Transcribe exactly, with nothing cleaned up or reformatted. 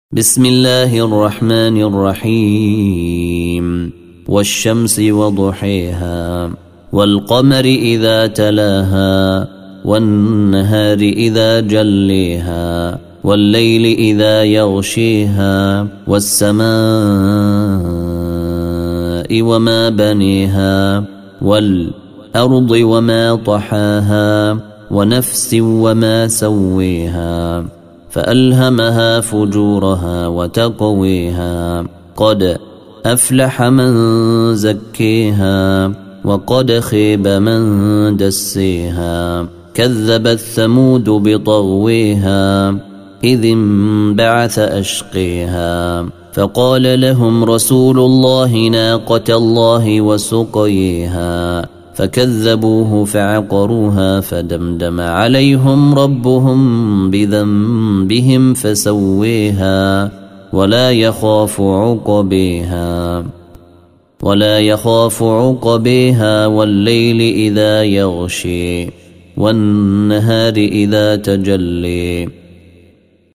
بسم الله الرحمن الرحيم والشمس وضحيها والقمر إذا تلاها والنهار إذا جليها والليل إذا يغشيها والسماء وما بنيها والأرض وما طحاها ونفس وما سويها فألهمها فجورها وتقويها قد أفلح من زكيها وقد خيب من دسيها كذبت ثمود بطغويها إذ انبعث أشقيها فقال لهم رسول الله ناقة الله وسقيها فكذبوه فعقروها فدمدم عليهم ربهم بذنبهم فسويها ولا يخاف عقبيها ولا يخاف عقبيها والليل إذا يغشي والنهار إذا تجلي